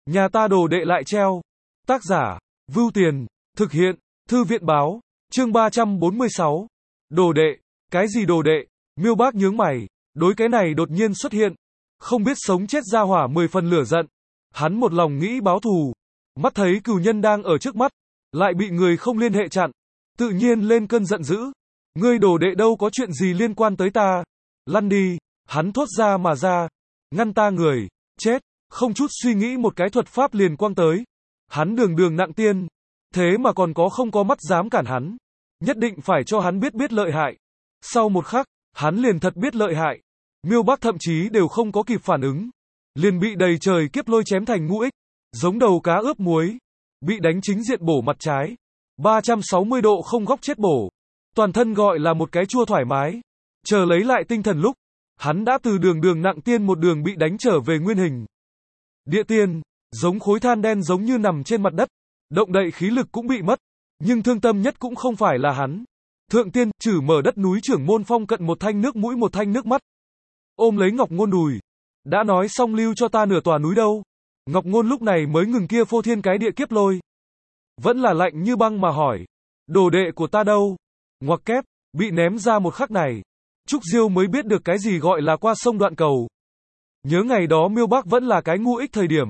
Nhà ta đồ đệ lại treo. Tác giả, Vưu Tiền, thực hiện, Thư viện báo, chương 346. Đồ đệ, cái gì đồ đệ? Miêu Bác nhướng mày, đối cái này đột nhiên xuất hiện, không biết sống chết ra hỏa 10 phần lửa giận. Hắn một lòng nghĩ báo thù, mắt thấy cừu nhân đang ở trước mắt, lại bị người không liên hệ chặn, tự nhiên lên cơn giận dữ. Ngươi đồ đệ đâu có chuyện gì liên quan tới ta? Lăn đi, hắn thốt ra mà ra, ngăn ta người, chết, không chút suy nghĩ một cái thuật pháp liền quăng tới. Hắn đường đường nặng tiên, thế mà còn không có mắt dám cản hắn. Nhất định phải cho hắn biết lợi hại. Sau một khắc, hắn liền thật biết lợi hại. Miêu Bác thậm chí đều không có kịp phản ứng, liền bị đầy trời kiếp lôi chém thành ngũ ích, giống đầu cá ướp muối, bị đánh chính diện bổ mặt trái, 360 độ không góc chết bổ, toàn thân gọi là một cái chua thoải mái. Chờ lấy lại tinh thần lúc, hắn đã từ đường nặng tiên một đường bị đánh trở về nguyên hình. Địa tiên, giống khối than đen giống như nằm trên mặt đất, động đậy khí lực cũng bị mất, nhưng thương tâm nhất cũng không phải là hắn. Thượng tiên, trừ mở đất núi trưởng môn Phong Cận một thanh nước mũi một thanh nước mắt, ôm lấy Ngọc Ngôn đùi, đã nói xong lưu cho ta nửa tòa núi đâu. Ngọc Ngôn lúc này mới ngừng kia phô thiên cái địa kiếp lôi, vẫn là lạnh như băng mà hỏi, đồ đệ của ta đâu? Ngoặc kép, bị ném ra một khắc này, Trúc Diêu mới biết được cái gì gọi là qua sông đoạn cầu. Nhớ ngày đó Miêu Bác vẫn là cái ngu ích thời điểm,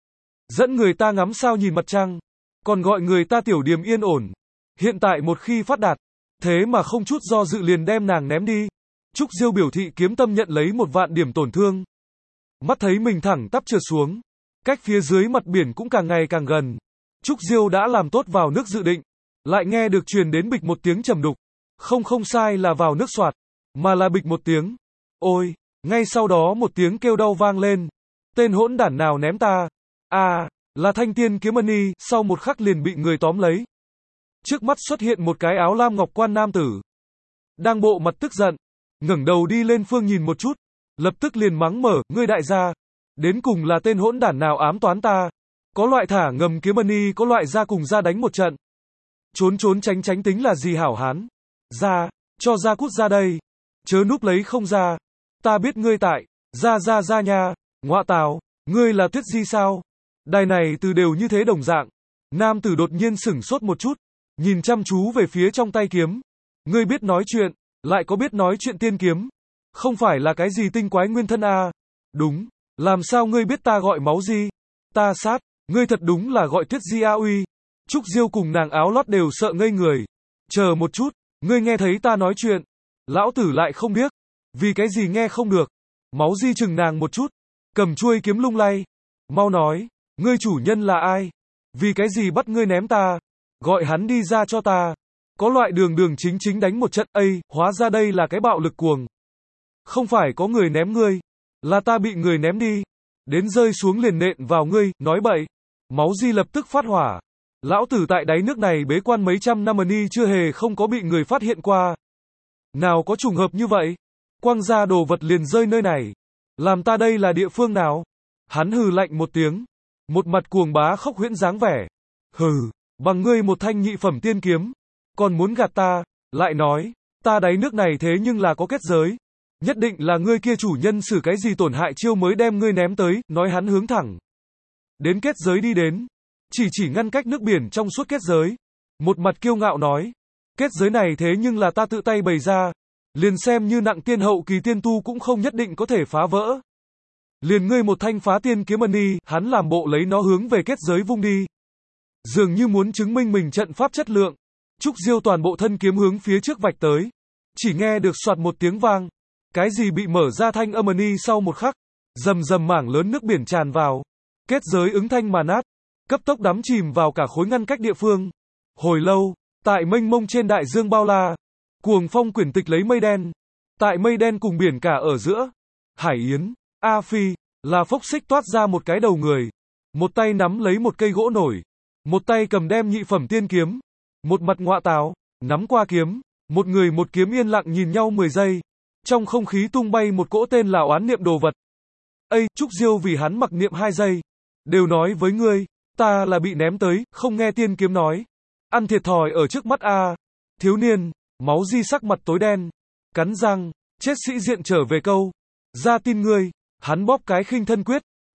dẫn người ta ngắm sao nhìn mặt trăng, còn gọi người ta tiểu điềm yên ổn. Hiện tại một khi phát đạt, thế mà không chút do dự liền đem nàng ném đi. Trúc Diêu biểu thị kiếm tâm nhận lấy 1.000 điểm tổn thương. Mắt thấy mình thẳng tắp trượt xuống, cách phía dưới mặt biển cũng càng ngày càng gần. Trúc Diêu đã làm tốt vào nước dự định, lại nghe được truyền đến bịch một tiếng trầm đục. Không sai là vào nước xoạt, mà là bịch một tiếng. Ôi, ngay sau đó một tiếng kêu đau vang lên. Tên hỗn đản nào ném ta? À, là Thanh Tiên Kiếm Mani, sau một khắc liền bị người tóm lấy. Trước mắt xuất hiện một cái áo lam ngọc quan nam tử, đang bộ mặt tức giận, ngẩng đầu đi lên phương nhìn một chút, lập tức liền mắng mở, ngươi đại gia, đến cùng là tên hỗn đản nào ám toán ta? Có loại thả ngầm Kiếm Mani, có loại ra cùng ra đánh một trận. Trốn tránh tính là gì hảo hán? Ra, cho ra cút ra đây. Chớ núp lấy không ra. Ta biết ngươi tại, ra nha. Ngọa tào, ngươi là Tuyết Di sao? Đài này từ đều như thế đồng dạng. Nam tử đột nhiên sửng sốt một chút, nhìn chăm chú về phía trong tay kiếm. Ngươi biết nói chuyện, lại có biết nói chuyện tiên kiếm. Không phải là cái gì tinh quái nguyên thân à? Đúng, làm sao ngươi biết ta gọi máu gì? Ta sát, ngươi thật đúng là gọi Tuyết Di a uy. Trúc Diêu cùng nàng áo lót đều sợ ngây người. Chờ một chút, ngươi nghe thấy ta nói chuyện. Lão tử lại không biết. Vì cái gì nghe không được? Máu di chừng nàng một chút, cầm chuôi kiếm lung lay. Mau nói, ngươi chủ nhân là ai? Vì cái gì bắt ngươi ném ta? Gọi hắn đi ra cho ta. Có loại đường chính đánh một trận, hóa ra đây là cái bạo lực cuồng. Không phải có người ném ngươi, là ta bị người ném đi. Đến rơi xuống liền nện vào ngươi, nói bậy. Máu di lập tức phát hỏa. Lão tử tại đáy nước này bế quan mấy trăm năm ni chưa hề không có bị người phát hiện qua. Nào có trùng hợp như vậy? Quăng ra đồ vật liền rơi nơi này. Làm ta đây là địa phương nào? Hắn hừ lạnh một tiếng, một mặt cuồng bá khốc huyễn dáng vẻ. Hừ, bằng ngươi một thanh nhị phẩm tiên kiếm, còn muốn gạt ta, lại nói, ta đáy nước này thế nhưng là có kết giới. Nhất định là ngươi kia chủ nhân xử cái gì tổn hại chiêu mới đem ngươi ném tới, nói hắn hướng thẳng đến kết giới đi đến. Chỉ ngăn cách nước biển trong suốt kết giới. Một mặt kiêu ngạo nói, kết giới này thế nhưng là ta tự tay bày ra, liền xem như nặng tiên hậu kỳ tiên tu cũng không nhất định có thể phá vỡ. Liền ngươi một thanh phá tiên kiếm mani, hắn làm bộ lấy nó hướng về kết giới vung đi. Dường như muốn chứng minh mình trận pháp chất lượng. Trúc Diêu toàn bộ thân kiếm hướng phía trước vạch tới. Chỉ nghe được soạt một tiếng vang. Cái gì bị mở ra thanh âm mani sau một khắc. Rầm mảng lớn nước biển tràn vào. Kết giới ứng thanh mà nát. Cấp tốc đắm chìm vào cả khối ngăn cách địa phương. Hồi lâu, tại mênh mông trên đại dương bao la, cuồng phong quyển tịch lấy mây đen. Tại mây đen cùng biển cả ở giữa, Hải Yến, A Phi, là phốc xích toát ra một cái đầu người. Một tay nắm lấy một cây gỗ nổi, một tay cầm đem nhị phẩm tiên kiếm, một mặt ngọa táo, nắm qua kiếm, một người một kiếm yên lặng nhìn nhau 10 giây. Trong không khí tung bay một cỗ tên là oán niệm đồ vật. Trúc Diêu vì hắn mặc niệm 2 giây. Đều nói với ngươi, ta là bị ném tới, không nghe tiên kiếm nói. Ăn thiệt thòi ở trước mắt a. Thiếu niên, máu di sắc mặt tối đen, cắn răng, chết sĩ diện trở về câu. Ra tin ngươi, hắn bóp cái khinh thân quyết,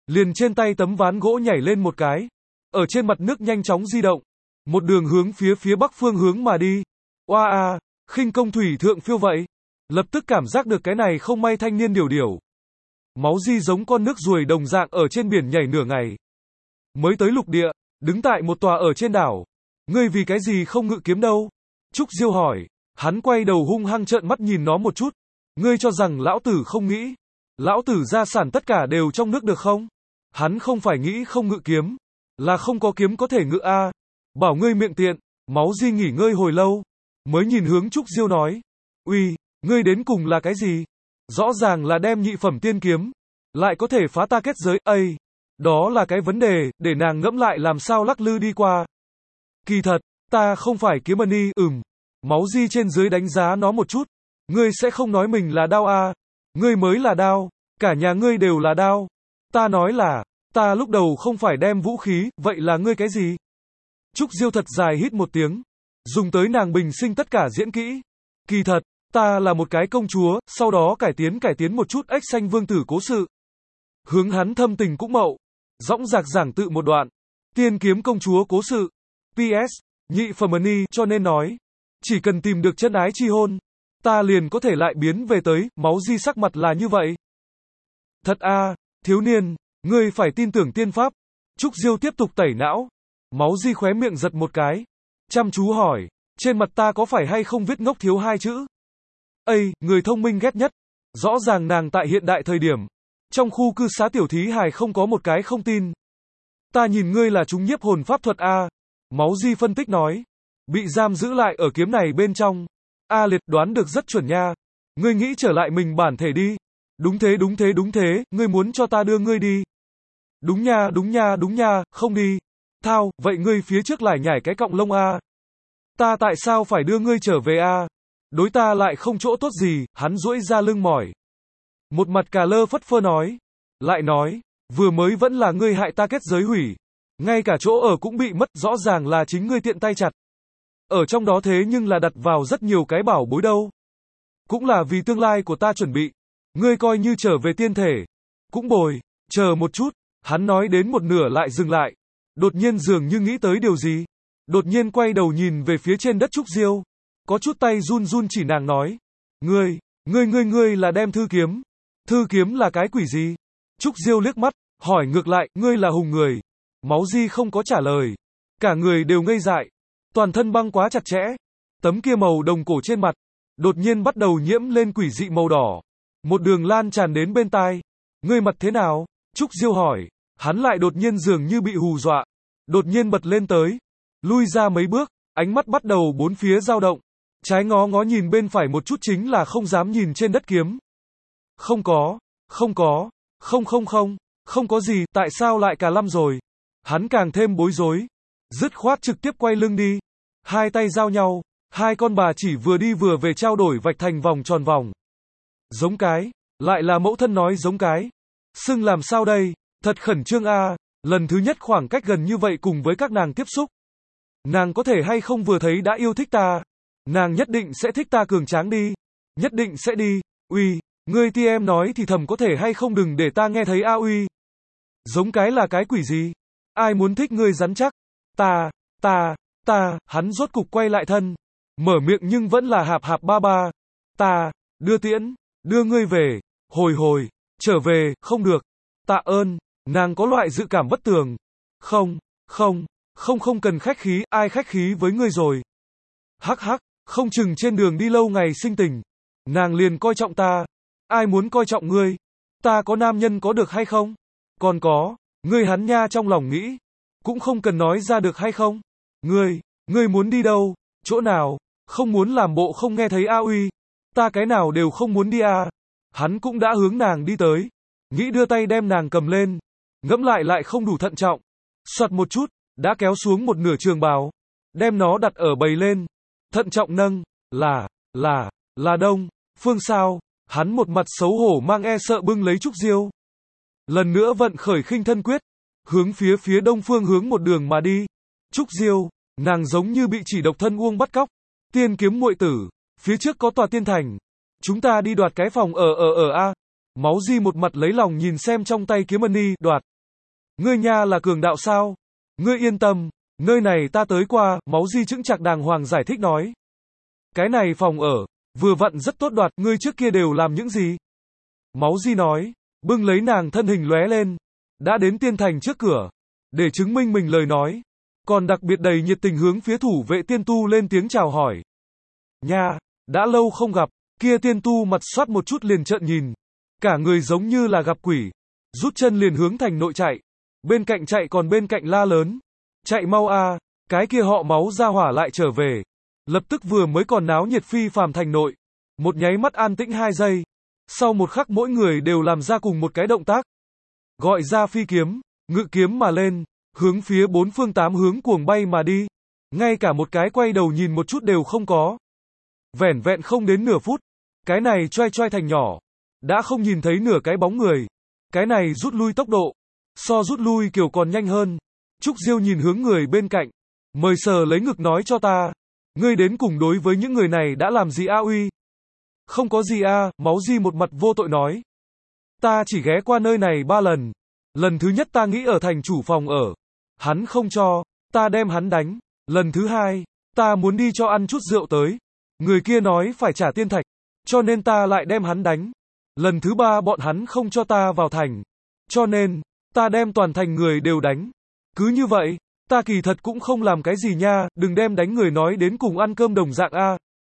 liền trên tay tấm ván gỗ nhảy lên một cái. Ở trên mặt nước nhanh chóng di động. Một đường hướng phía bắc phương hướng mà đi. Oa a, khinh công thủy thượng phiêu vậy. Lập tức cảm giác được cái này không may thanh niên điều. Máu di giống con nước ruồi đồng dạng ở trên biển nhảy nửa ngày. Mới tới lục địa, đứng tại một tòa ở trên đảo. Ngươi vì cái gì không ngự kiếm đâu? Trúc Diêu hỏi. Hắn quay đầu hung hăng trợn mắt nhìn nó một chút. Ngươi cho rằng lão tử không nghĩ. Lão tử gia sản tất cả đều trong nước được không? Hắn không phải nghĩ không ngự kiếm. Là không có kiếm có thể ngự a. Bảo ngươi miệng tiện. Máu di nghỉ ngơi hồi lâu. Mới nhìn hướng Trúc Diêu nói. Uy, ngươi đến cùng là cái gì? Rõ ràng là đem nhị phẩm tiên kiếm. Lại có thể phá ta kết giới, ây. Đó là cái vấn đề, để nàng ngẫm lại làm sao lắc lư đi qua. Kỳ thật, ta không phải kiếm ni, Máu di trên dưới đánh giá nó một chút. Ngươi sẽ không nói mình là đao a. Ngươi mới là đao. Cả nhà ngươi đều là đao. Ta nói là, ta lúc đầu không phải đem vũ khí, vậy là ngươi cái gì? Trúc Diêu thật dài hít một tiếng. Dùng tới nàng bình sinh tất cả diễn kỹ. Kỳ thật, ta là một cái công chúa, sau đó cải tiến một chút ếch xanh vương tử cố sự. Hướng hắn thâm tình cũng mậu. Dõng dạc giảng tự một đoạn. Tiên kiếm công chúa cố sự. PS, nhị phẩm ni cho nên nói. Chỉ cần tìm được chân ái chi hôn. Ta liền có thể lại biến về tới, máu di sắc mặt là như vậy. Thật a, thiếu niên, ngươi phải tin tưởng tiên pháp. Trúc Diêu tiếp tục tẩy não. Máu di khóe miệng giật một cái. Chăm chú hỏi, trên mặt ta có phải hay không viết ngốc thiếu hai chữ? Ây, người thông minh ghét nhất. Rõ ràng nàng tại hiện đại thời điểm. Trong khu cư xá tiểu thí hài không có một cái không tin. Ta nhìn ngươi là chúng nhiếp hồn pháp thuật a. Máu di phân tích nói. Bị giam giữ lại ở kiếm này bên trong. A liệt đoán được rất chuẩn nha. Ngươi nghĩ trở lại mình bản thể đi. Đúng thế, ngươi muốn cho ta đưa ngươi đi. Đúng nha, không đi. Thao, vậy ngươi phía trước lại nhảy cái cọng lông a. Ta tại sao phải đưa ngươi trở về a? Đối ta lại không chỗ tốt gì, hắn duỗi ra lưng mỏi. Một mặt cà lơ phất phơ nói. Lại nói, vừa mới vẫn là ngươi hại ta kết giới hủy. Ngay cả chỗ ở cũng bị mất, rõ ràng là chính ngươi tiện tay chặt. Ở trong đó thế nhưng là đặt vào rất nhiều cái bảo bối đâu. Cũng là vì tương lai của ta chuẩn bị. Ngươi coi như trở về tiên thể. Cũng bồi, chờ một chút. Hắn nói đến một nửa lại dừng lại. Đột nhiên dường như nghĩ tới điều gì. Đột nhiên quay đầu nhìn về phía trên đất Trúc Diêu. Có chút tay run run chỉ nàng nói. Ngươi là đem thư kiếm. Thư kiếm là cái quỷ gì? Trúc Diêu liếc mắt, hỏi ngược lại, ngươi là hùng người. Máu di không có trả lời. Cả người đều ngây dại. Toàn thân băng quá chặt chẽ. Tấm kia màu đồng cổ trên mặt. Đột nhiên bắt đầu nhiễm lên quỷ dị màu đỏ. Một đường lan tràn đến bên tai. Ngươi mặt thế nào? Trúc Diêu hỏi. Hắn lại đột nhiên dường như bị hù dọa. Đột nhiên bật lên tới. Lui ra mấy bước. Ánh mắt bắt đầu bốn phía dao động. Trái ngó nhìn bên phải một chút chính là không dám nhìn trên đất kiếm. Không có. Không có gì, tại sao lại cả lăm rồi? Hắn càng thêm bối rối. Dứt khoát trực tiếp quay lưng đi. Hai tay giao nhau. Hai con bà chỉ vừa đi vừa về trao đổi vạch thành vòng tròn vòng. Giống cái. Lại là mẫu thân nói giống cái. Xưng làm sao đây? Thật khẩn trương a. Lần thứ nhất khoảng cách gần như vậy cùng với các nàng tiếp xúc. Nàng có thể hay không vừa thấy đã yêu thích ta. Nàng nhất định sẽ thích ta cường tráng đi. Nhất định sẽ đi. Uy, ngươi ti em nói thì thầm có thể hay không đừng để ta nghe thấy a uy. Giống cái là cái quỷ gì? Ai muốn thích ngươi rắn chắc? Ta, hắn rốt cục quay lại thân. Mở miệng nhưng vẫn là hạp ba. Ta, đưa ngươi về. Hồi, trở về, không được. Tạ ơn, nàng có loại dự cảm bất tường. Không cần khách khí, ai khách khí với ngươi rồi. Hắc, không chừng trên đường đi lâu ngày sinh tình. Nàng liền coi trọng ta. Ai muốn coi trọng ngươi? Ta có nam nhân có được hay không? Còn có, ngươi hắn nha trong lòng nghĩ. Cũng không cần nói ra được hay không? Ngươi muốn đi đâu? Chỗ nào? Không muốn làm bộ không nghe thấy a uy. Ta cái nào đều không muốn đi a. Hắn cũng đã hướng nàng đi tới. Nghĩ đưa tay đem nàng cầm lên. Ngẫm lại không đủ thận trọng. Soạt một chút, đã kéo xuống một nửa trường bào. Đem nó đặt ở bầy lên. Thận trọng nâng. Là đông. Phương sao? Hắn một mặt xấu hổ mang e sợ bưng lấy Trúc Diêu. Lần nữa vận khởi khinh thân quyết. Hướng phía đông phương hướng một đường mà đi. Trúc Diêu, nàng giống như bị chỉ độc thân uông bắt cóc. Tiên kiếm muội tử, phía trước có tòa tiên thành. Chúng ta đi đoạt cái phòng ở a. Máu di một mặt lấy lòng nhìn xem trong tay kiếm ni, đoạt. Ngươi nha là cường đạo sao? Ngươi yên tâm, nơi này ta tới qua, Máu Di chững chạc đàng hoàng giải thích nói. Cái này phòng ở, vừa vặn rất tốt đoạt, ngươi trước kia đều làm những gì? Máu Di nói, bưng lấy nàng thân hình lóe lên, đã đến tiên thành trước cửa, để chứng minh mình lời nói, còn đặc biệt đầy nhiệt tình hướng phía thủ vệ tiên tu lên tiếng chào hỏi. Nha, đã lâu không gặp, kia tiên tu mặt xoát một chút liền trợn nhìn, cả người giống như là gặp quỷ, rút chân liền hướng thành nội chạy, bên cạnh chạy còn bên cạnh la lớn, chạy mau a, cái kia họ Máu ra hỏa lại trở về, lập tức vừa mới còn náo nhiệt phi phàm thành nội, một nháy mắt an tĩnh 2 giây, sau một khắc mỗi người đều làm ra cùng một cái động tác, gọi ra phi kiếm, ngự kiếm mà lên, hướng phía 4 phương 8 hướng cuồng bay mà đi, ngay cả một cái quay đầu nhìn một chút đều không có. Vẻn vẹn không đến nửa phút, cái này choai choai thành nhỏ, đã không nhìn thấy nửa cái bóng người, cái này rút lui tốc độ, so rút lui kiểu còn nhanh hơn. Trúc Diêu nhìn hướng người bên cạnh, mời sờ lấy ngực nói cho ta, ngươi đến cùng đối với những người này đã làm gì a uy? Không có gì a, Máu Di một mặt vô tội nói. Ta chỉ ghé qua nơi này 3 lần, lần thứ nhất ta nghĩ ở thành chủ phòng ở, hắn không cho, ta đem hắn đánh, lần thứ hai, ta muốn đi cho ăn chút rượu tới, người kia nói phải trả tiên thạch, cho nên ta lại đem hắn đánh, lần thứ ba bọn hắn không cho ta vào thành, cho nên, ta đem toàn thành người đều đánh, cứ như vậy, ta kỳ thật cũng không làm cái gì nha, đừng đem đánh người nói đến cùng ăn cơm đồng dạng a.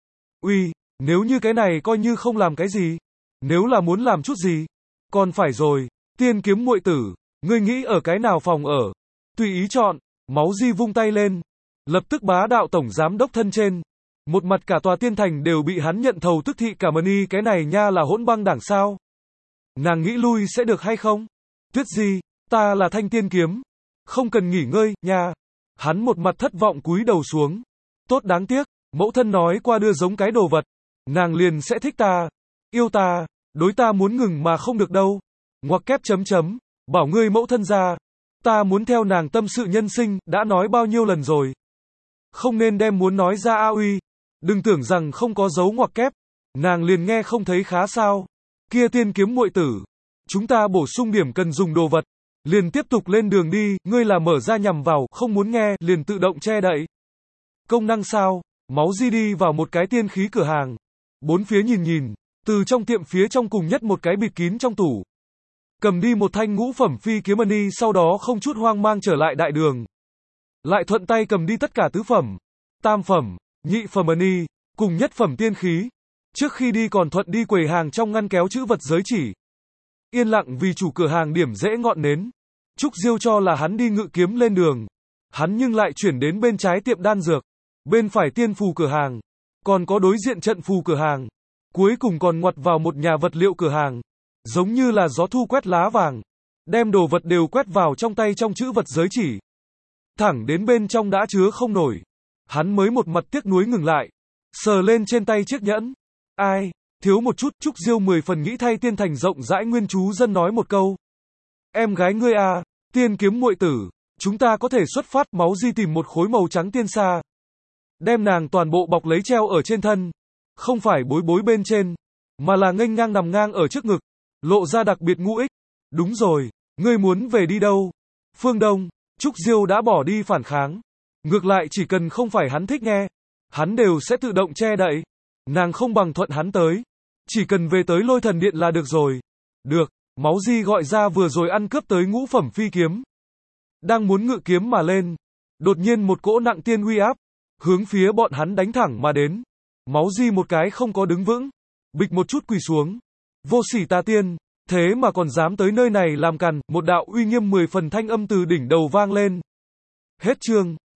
Uy, nếu như cái này coi như không làm cái gì, nếu là muốn làm chút gì, còn phải rồi, tiên kiếm muội tử, ngươi nghĩ ở cái nào phòng ở, tùy ý chọn. Máu Di vung tay lên, lập tức bá đạo tổng giám đốc thân trên, một mặt cả tòa tiên thành đều bị hắn nhận thầu tức thị cả mani, cái này nha là hỗn băng đảng sao? Nàng nghĩ lui sẽ được hay không? Tuyết Di, ta là thanh tiên kiếm, không cần nghỉ ngơi, nha. Hắn một mặt thất vọng cúi đầu xuống. Tốt đáng tiếc, mẫu thân nói qua đưa giống cái đồ vật, nàng liền sẽ thích ta, yêu ta, đối ta muốn ngừng mà không được đâu. Ngoặc kép chấm chấm, bảo ngươi mẫu thân ra, ta muốn theo nàng tâm sự nhân sinh, đã nói bao nhiêu lần rồi. Không nên đem muốn nói ra a uy, đừng tưởng rằng không có dấu ngoặc kép, nàng liền nghe không thấy khá sao. Kia tiên kiếm muội tử, chúng ta bổ sung điểm cần dùng đồ vật, liền tiếp tục lên đường đi, ngươi là mở ra nhằm vào, không muốn nghe, liền tự động che đậy. Công năng sao? Máu Di đi vào một cái tiên khí cửa hàng, bốn phía nhìn nhìn, từ trong tiệm phía trong cùng nhất một cái bịt kín trong tủ, cầm đi một thanh ngũ phẩm phi kiếm mani, sau đó không chút hoang mang trở lại đại đường. Lại thuận tay cầm đi tất cả tứ phẩm, tam phẩm, nhị phẩm mani, cùng nhất phẩm tiên khí. Trước khi đi còn thuận đi quầy hàng trong ngăn kéo chữ vật giới chỉ. Yên lặng vì chủ cửa hàng điểm dễ ngọn nến. Trúc Diêu cho là hắn đi ngự kiếm lên đường. Hắn nhưng lại chuyển đến bên trái tiệm đan dược, bên phải tiên phù cửa hàng, còn có đối diện trận phù cửa hàng. Cuối cùng còn ngoặt vào một nhà vật liệu cửa hàng. Giống như là gió thu quét lá vàng, đem đồ vật đều quét vào trong tay trong chữ vật giới chỉ. Thẳng đến bên trong đã chứa không nổi, hắn mới một mặt tiếc nuối ngừng lại, sờ lên trên tay chiếc nhẫn. Ai, thiếu một chút. Trúc Diêu 10 phần nghĩ thay tiên thành rộng rãi nguyên chú dân nói một câu. Em gái ngươi à, tiên kiếm muội tử, chúng ta có thể xuất phát. Máu Di tìm một khối màu trắng tiên sa, đem nàng toàn bộ bọc lấy treo ở trên thân, không phải bối bối bên trên, mà là nghênh ngang nằm ngang ở trước ngực, lộ ra đặc biệt ngũ ích. Đúng rồi, ngươi muốn về đi đâu? Phương Đông. Trúc Diêu đã bỏ đi phản kháng, ngược lại chỉ cần không phải hắn thích nghe, hắn đều sẽ tự động che đậy. Nàng không bằng thuận hắn tới, chỉ cần về tới Lôi Thần Điện là được rồi. Được. Máu Di gọi ra vừa rồi ăn cướp tới ngũ phẩm phi kiếm, đang muốn ngự kiếm mà lên, đột nhiên một cỗ nặng tiên uy áp hướng phía bọn hắn đánh thẳng mà đến. Máu Di một cái không có đứng vững, bịch một chút quỳ xuống. Vô sỉ tà tiên, thế mà còn dám tới nơi này làm càn. Một đạo uy nghiêm 10 phần thanh âm từ đỉnh đầu vang lên. Hết chương.